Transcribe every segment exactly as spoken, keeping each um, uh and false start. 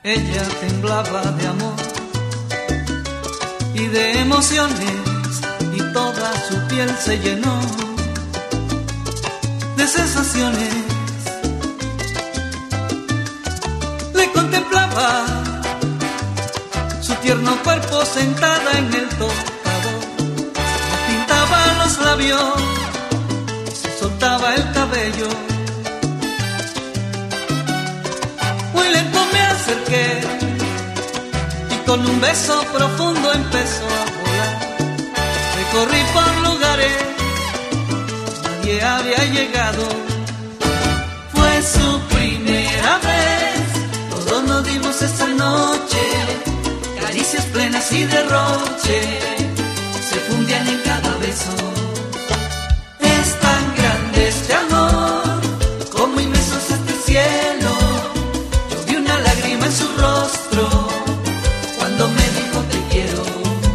Ella temblaba de amor y de emociones, y toda su piel se llenó de sensaciones. Le contemplaba su tierno cuerpo sentada en el tocador, le pintaba los labios, se soltaba el cabello. Muy lento me acerqué y con un beso profundo empezó a volar. Recorrí por lugares, nadie había llegado. Fue su primera vez, todos nos dimos esa noche, caricias plenas y derroche se fundían en cada beso. Es tan grande este amor, como inmenso es este cielo. Yo vi una lágrima en su rostro cuando me dijo te quiero.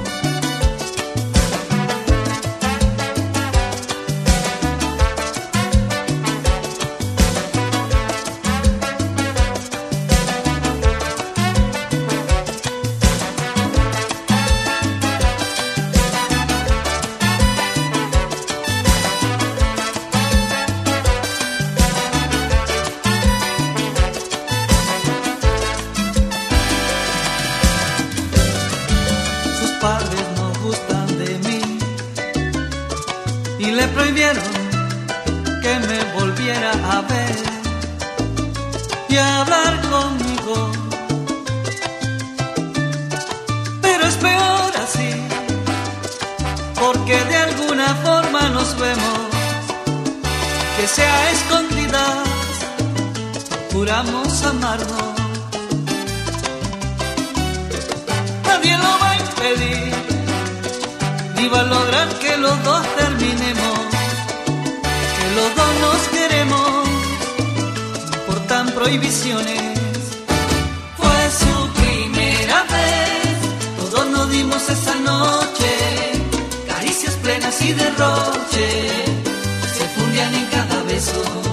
Padres no gustan de mí y le prohibieron que me volviera a ver y a hablar conmigo. Pero es peor así, porque de alguna forma nos vemos, que sea a escondidas, juramos amarnos. Nadie lo va a impedir, ni va a lograr que los dos terminemos, que los dos nos queremos, no importan prohibiciones. Fue su primera vez, todos nos dimos esa noche, caricias plenas y derroche se fundían en cada beso.